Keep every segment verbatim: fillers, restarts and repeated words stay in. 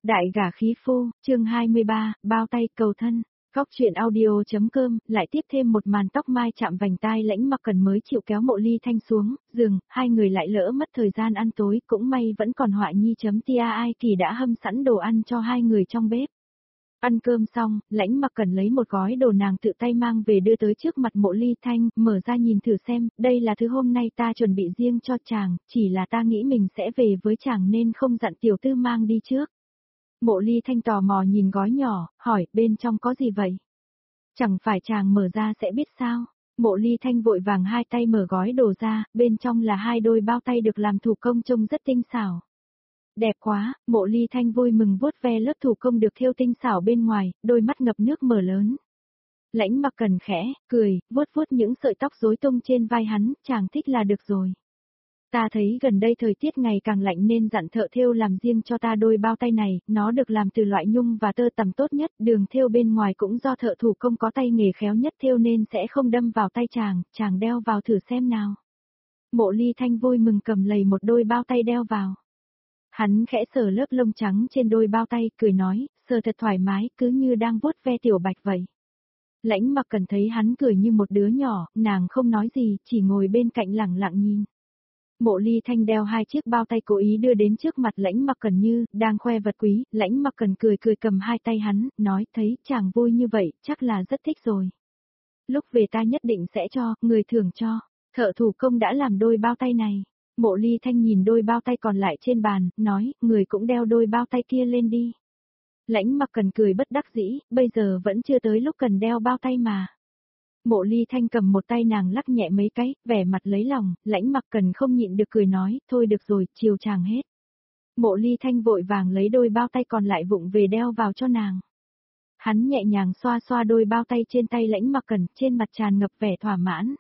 Đại gả khí phu, chương hai mươi ba, bao tay cầu thân. Góc truyện audio.com, lại tiếp thêm một màn tóc mai chạm vành tai Lãnh Mặc Cần mới chịu kéo Mộ Ly Thanh xuống giường, hai người lại lỡ mất thời gian ăn tối, cũng may vẫn còn Họa Nhi.tia ai kỳ đã hâm sẵn đồ ăn cho hai người trong bếp. Ăn cơm xong, Lãnh Mặc Cần lấy một gói đồ nàng tự tay mang về đưa tới trước mặt Mộ Ly Thanh, mở ra nhìn thử xem, đây là thứ hôm nay ta chuẩn bị riêng cho chàng, chỉ là ta nghĩ mình sẽ về với chàng nên không dặn tiểu tư mang đi trước. Mộ Ly Thanh tò mò nhìn gói nhỏ, hỏi, bên trong có gì vậy? Chẳng phải chàng mở ra sẽ biết sao? Mộ Ly Thanh vội vàng hai tay mở gói đồ ra, bên trong là hai đôi bao tay được làm thủ công trông rất tinh xảo. Đẹp quá, Mộ Ly Thanh vui mừng vuốt ve lớp thủ công được thêu tinh xảo bên ngoài, đôi mắt ngập nước mở lớn. Lãnh Mặc Cần khẽ, cười, vuốt vuốt những sợi tóc rối tung trên vai hắn, chàng thích là được rồi. Ta thấy gần đây thời tiết ngày càng lạnh nên dặn thợ thêu làm riêng cho ta đôi bao tay này, nó được làm từ loại nhung và tơ tằm tốt nhất, đường thêu bên ngoài cũng do thợ thủ công có tay nghề khéo nhất thêu nên sẽ không đâm vào tay chàng, chàng đeo vào thử xem nào. Mộ Ly Thanh vui mừng cầm lầy một đôi bao tay đeo vào. Hắn khẽ sờ lớp lông trắng trên đôi bao tay, cười nói, sờ thật thoải mái, cứ như đang vuốt ve tiểu bạch vậy. Lãnh Mặc Cần thấy hắn cười như một đứa nhỏ, nàng không nói gì, chỉ ngồi bên cạnh lặng lặng nhìn. Mộ Ly Thanh đeo hai chiếc bao tay cố ý đưa đến trước mặt Lãnh Mặc Cần như đang khoe vật quý, Lãnh Mặc Cần cười cười cầm hai tay hắn, nói, thấy chàng vui như vậy, chắc là rất thích rồi. Lúc về ta nhất định sẽ cho, người thưởng cho. Thợ thủ công đã làm đôi bao tay này. Mộ Ly Thanh nhìn đôi bao tay còn lại trên bàn, nói, người cũng đeo đôi bao tay kia lên đi. Lãnh Mặc Cần cười bất đắc dĩ, bây giờ vẫn chưa tới lúc cần đeo bao tay mà. Mộ Ly Thanh cầm một tay nàng lắc nhẹ mấy cái, vẻ mặt lấy lòng, Lãnh Mặc Cần không nhịn được cười nói, thôi được rồi, chiều chàng hết. Mộ Ly Thanh vội vàng lấy đôi bao tay còn lại vụng về đeo vào cho nàng. Hắn nhẹ nhàng xoa xoa đôi bao tay trên tay Lãnh Mặc Cần, trên mặt tràn ngập vẻ thỏa mãn.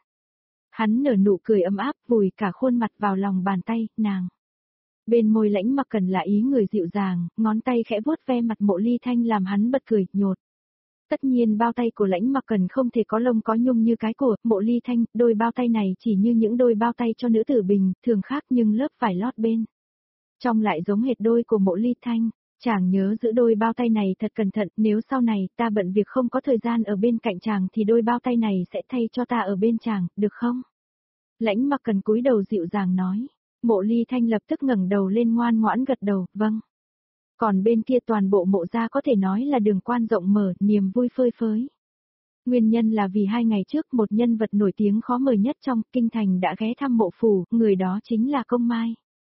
Hắn nở nụ cười ấm áp, vùi cả khuôn mặt vào lòng bàn tay, nàng. Bên môi Lãnh Mặc Cần là ý người dịu dàng, ngón tay khẽ vuốt ve mặt Mộ Ly Thanh làm hắn bật cười, nhột. Tất nhiên bao tay của Lãnh Mặc Cần không thể có lông có nhung như cái của Mộ Ly Thanh, đôi bao tay này chỉ như những đôi bao tay cho nữ tử bình thường khác nhưng lớp vải lót bên trong lại giống hệt đôi của Mộ Ly Thanh. Chàng nhớ giữ đôi bao tay này thật cẩn thận, nếu sau này ta bận việc không có thời gian ở bên cạnh chàng thì đôi bao tay này sẽ thay cho ta ở bên chàng, được không? Lãnh Mặc Cần cúi đầu dịu dàng nói. Mộ Ly Thanh lập tức ngẩng đầu lên ngoan ngoãn gật đầu, vâng. Còn bên kia toàn bộ Mộ gia có thể nói là đường quan rộng mở, niềm vui phơi phới. Nguyên nhân là vì hai ngày trước một nhân vật nổi tiếng khó mời nhất trong kinh thành đã ghé thăm Mộ phủ, người đó chính là Công Mai.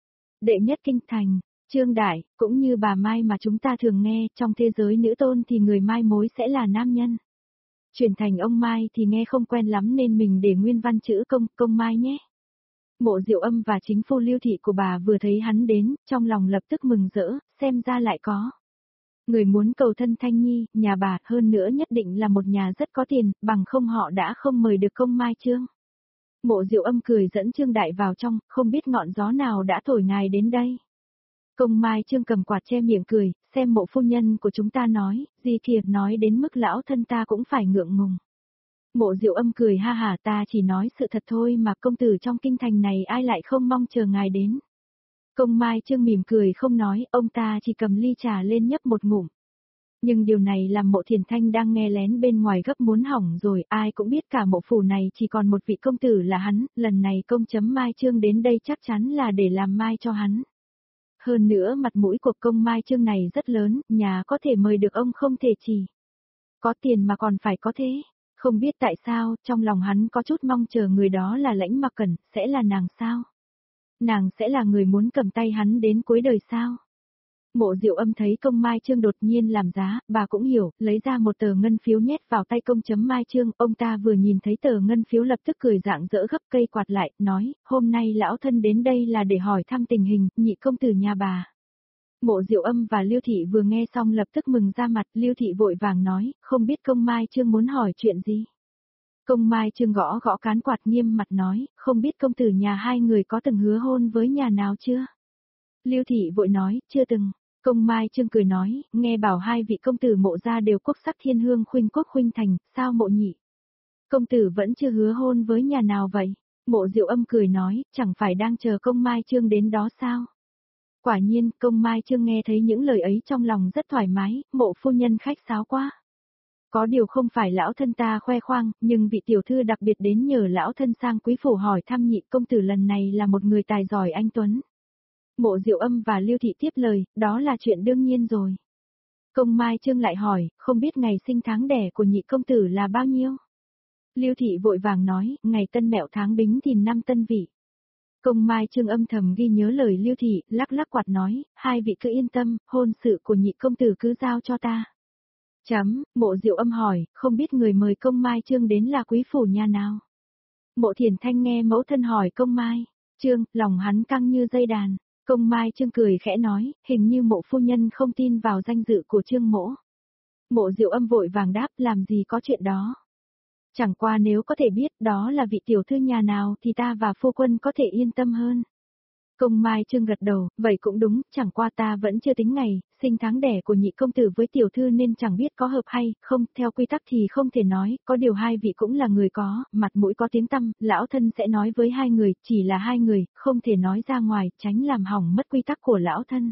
Đệ nhất kinh thành, Trương Đại, cũng như bà Mai mà chúng ta thường nghe, trong thế giới nữ tôn thì người mai mối sẽ là nam nhân. Chuyển thành ông Mai thì nghe không quen lắm nên mình để nguyên văn chữ công, Công Mai nhé. Mộ Diệu Âm và chính phu Lưu thị của bà vừa thấy hắn đến, trong lòng lập tức mừng rỡ, xem ra lại có người muốn cầu thân Thanh Nhi, nhà bà, hơn nữa nhất định là một nhà rất có tiền, bằng không họ đã không mời được Công Mai Trương. Mộ Diệu Âm cười dẫn Trương Đại vào trong, không biết ngọn gió nào đã thổi ngài đến đây. Công Mai Trương cầm quạt che miệng cười, xem Mộ phu nhân của chúng ta nói, gì kìa, nói đến mức lão thân ta cũng phải ngượng ngùng. Mộ Diệu Âm cười ha hả, ta chỉ nói sự thật thôi mà, công tử trong kinh thành này ai lại không mong chờ ngài đến. Công Mai Trương mỉm cười không nói, ông ta chỉ cầm ly trà lên nhấp một ngụm. Nhưng điều này làm Mộ Thiền Thanh đang nghe lén bên ngoài gấp muốn hỏng rồi, ai cũng biết cả Mộ phủ này chỉ còn một vị công tử là hắn, lần này công chấm Mai Trương đến đây chắc chắn là để làm mai cho hắn. Hơn nữa mặt mũi của Công Mai Trương này rất lớn, nhà có thể mời được ông không thể chỉ có tiền mà còn phải có thế. Không biết tại sao, trong lòng hắn có chút mong chờ người đó là Lãnh Mặc Cần, sẽ là nàng sao? Nàng sẽ là người muốn cầm tay hắn đến cuối đời sao? Mộ Diệu Âm thấy Công Mai Trương đột nhiên làm giá, bà cũng hiểu, lấy ra một tờ ngân phiếu nhét vào tay công chấm Mai Trương, ông ta vừa nhìn thấy tờ ngân phiếu lập tức cười rạng rỡ gấp cây quạt lại, nói, hôm nay lão thân đến đây là để hỏi thăm tình hình, nhị công tử nhà bà. Mộ Diệu Âm và Lưu thị vừa nghe xong lập tức mừng ra mặt, Lưu thị vội vàng nói, không biết Công Mai Trương muốn hỏi chuyện gì. Công Mai Trương gõ gõ cán quạt nghiêm mặt nói, không biết công tử nhà hai người có từng hứa hôn với nhà nào chưa? Lưu thị vội nói, chưa từng. Công Mai Trương cười nói, nghe bảo hai vị công tử Mộ gia đều quốc sắc thiên hương khuynh quốc khuynh thành, sao Mộ nhị công tử vẫn chưa hứa hôn với nhà nào vậy? Mộ Diệu Âm cười nói, chẳng phải đang chờ Công Mai Trương đến đó sao? Quả nhiên, công Mai Trương nghe thấy những lời ấy trong lòng rất thoải mái, mộ phu nhân khách sáo quá. Có điều không phải lão thân ta khoe khoang, nhưng vị tiểu thư đặc biệt đến nhờ lão thân sang quý phủ hỏi thăm nhị công tử lần này là một người tài giỏi anh tuấn. Mộ Diệu Âm và Lưu Thị tiếp lời, đó là chuyện đương nhiên rồi. Công Mai Trương lại hỏi, không biết ngày sinh tháng đẻ của nhị công tử là bao nhiêu? Lưu Thị vội vàng nói, ngày Tân Mẹo tháng Bính Thìn năm Tân Vị. Công Mai Trương âm thầm ghi nhớ lời Lưu Thị, lắc lắc quạt nói, hai vị cứ yên tâm, hôn sự của nhị công tử cứ giao cho ta. Chấm, Mộ Diệu Âm hỏi, không biết người mời công Mai Trương đến là quý phủ nhà nào? Mộ Thiển Thanh nghe mẫu thân hỏi công Mai Trương, lòng hắn căng như dây đàn. Công Mai Trương cười khẽ nói, hình như mộ phu nhân không tin vào danh dự của Trương mỗ. Mộ Diệu Âm vội vàng đáp, làm gì có chuyện đó. Chẳng qua nếu có thể biết đó là vị tiểu thư nhà nào thì ta và phu quân có thể yên tâm hơn. Công Mai Trương gật đầu, vậy cũng đúng, chẳng qua ta vẫn chưa tính ngày, sinh tháng đẻ của nhị công tử với tiểu thư nên chẳng biết có hợp hay không, theo quy tắc thì không thể nói, có điều hai vị cũng là người có, mặt mũi có tiếng tăm, lão thân sẽ nói với hai người, chỉ là hai người, không thể nói ra ngoài, tránh làm hỏng mất quy tắc của lão thân.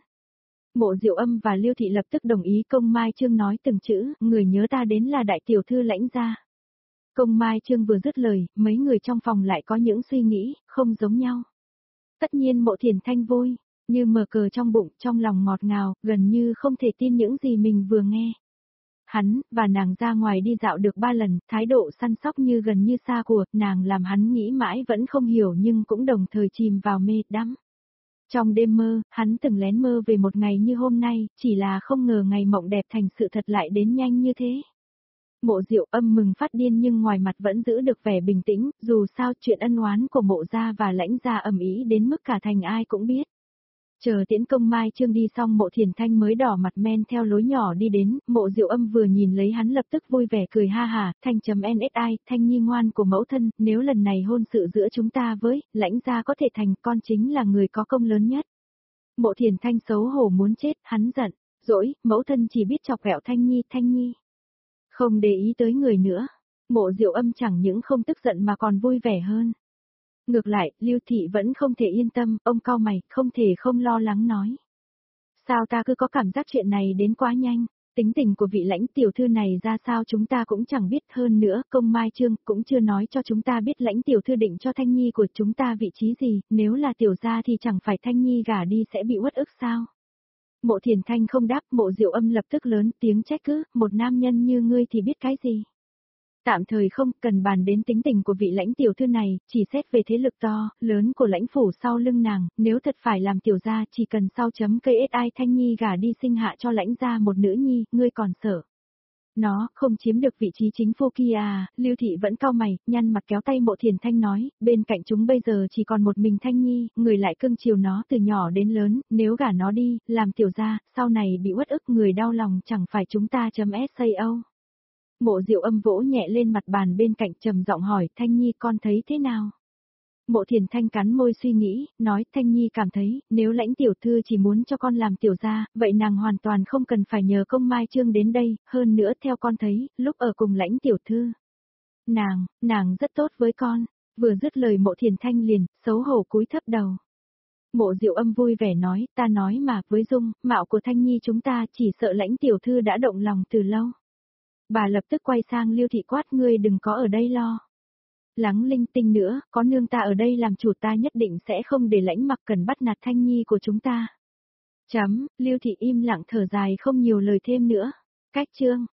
Mộ Diệu Âm và Lưu Thị lập tức đồng ý công Mai Trương nói từng chữ, người nhớ ta đến là đại tiểu thư Lãnh gia. Công Mai Trương vừa dứt lời, mấy người trong phòng lại có những suy nghĩ, không giống nhau. Tất nhiên Mộ Thiển Thanh vui, như mở cờ trong bụng, trong lòng ngọt ngào, gần như không thể tin những gì mình vừa nghe. Hắn, và nàng ra ngoài đi dạo được ba lần, thái độ săn sóc như gần như xa của, nàng làm hắn nghĩ mãi vẫn không hiểu nhưng cũng đồng thời chìm vào mê đắm. Trong đêm mơ, hắn từng lén mơ về một ngày như hôm nay, chỉ là không ngờ ngày mộng đẹp thành sự thật lại đến nhanh như thế. Mộ Diệu Âm mừng phát điên nhưng ngoài mặt vẫn giữ được vẻ bình tĩnh, dù sao chuyện ân oán của Mộ gia và Lãnh gia ầm ĩ đến mức cả thành ai cũng biết. Chờ tiễn công Mai Trương đi xong Mộ Thiển Thanh mới đỏ mặt men theo lối nhỏ đi đến, Mộ Diệu Âm vừa nhìn lấy hắn lập tức vui vẻ cười ha hả, Thanh chấm en ét i, Thanh nhi ngoan của mẫu thân, nếu lần này hôn sự giữa chúng ta với Lãnh gia có thể thành, con chính là người có công lớn nhất. Mộ Thiển Thanh xấu hổ muốn chết, hắn giận, dỗi, mẫu thân chỉ biết chọc ghẹo Thanh nhi, Thanh nhi. Không để ý tới người nữa. Mộ Diệu Âm chẳng những không tức giận mà còn vui vẻ hơn. Ngược lại, Lưu Thị vẫn không thể yên tâm, ông cau mày, không thể không lo lắng nói. Sao ta cứ có cảm giác chuyện này đến quá nhanh, tính tình của vị Lãnh tiểu thư này ra sao chúng ta cũng chẳng biết, hơn nữa, công Mai Trương cũng chưa nói cho chúng ta biết Lãnh tiểu thư định cho Thanh nhi của chúng ta vị trí gì, nếu là tiểu gia thì chẳng phải Thanh nhi gả đi sẽ bị uất ức sao. Mộ Thiển Thanh không đáp, Mộ Diệu Âm lập tức lớn tiếng trách cứ, một nam nhân như ngươi thì biết cái gì. Tạm thời không cần bàn đến tính tình của vị Lãnh tiểu thư này, chỉ xét về thế lực to, lớn của Lãnh phủ sau lưng nàng, nếu thật phải làm tiểu gia chỉ cần sau chấm cây ét i Thanh nhi gả đi sinh hạ cho Lãnh gia một nữ nhi, ngươi còn sợ. Nó không chiếm được vị trí chính phu kia à, Lưu Thị vẫn cau mày, nhăn mặt kéo tay Mộ Thiển Thanh nói, bên cạnh chúng bây giờ chỉ còn một mình Thanh nhi, người lại cưng chiều nó từ nhỏ đến lớn, nếu gả nó đi, làm tiểu gia, sau này bị uất ức người đau lòng chẳng phải chúng ta chấm sao. Mộ Diệu Âm vỗ nhẹ lên mặt bàn bên cạnh trầm giọng hỏi, Thanh nhi con thấy thế nào? Mộ Thiển Thanh cắn môi suy nghĩ, nói, Thanh nhi cảm thấy, nếu Lãnh tiểu thư chỉ muốn cho con làm tiểu gia, vậy nàng hoàn toàn không cần phải nhờ công Mai Trương đến đây, hơn nữa theo con thấy, lúc ở cùng Lãnh tiểu thư. Nàng, nàng rất tốt với con, vừa dứt lời Mộ Thiển Thanh liền, xấu hổ cúi thấp đầu. Mộ Diệu Âm vui vẻ nói, ta nói mà, với dung, mạo của Thanh nhi chúng ta chỉ sợ Lãnh tiểu thư đã động lòng từ lâu. Bà lập tức quay sang Lưu Thị quát, ngươi đừng có ở đây lo. Lắng linh tinh nữa, có nương ta ở đây làm chủ ta nhất định sẽ không để Lãnh Mặc Cần bắt nạt Thanh nhi của chúng ta. Chấm, Lưu Thị im lặng thở dài không nhiều lời thêm nữa. Cách chương.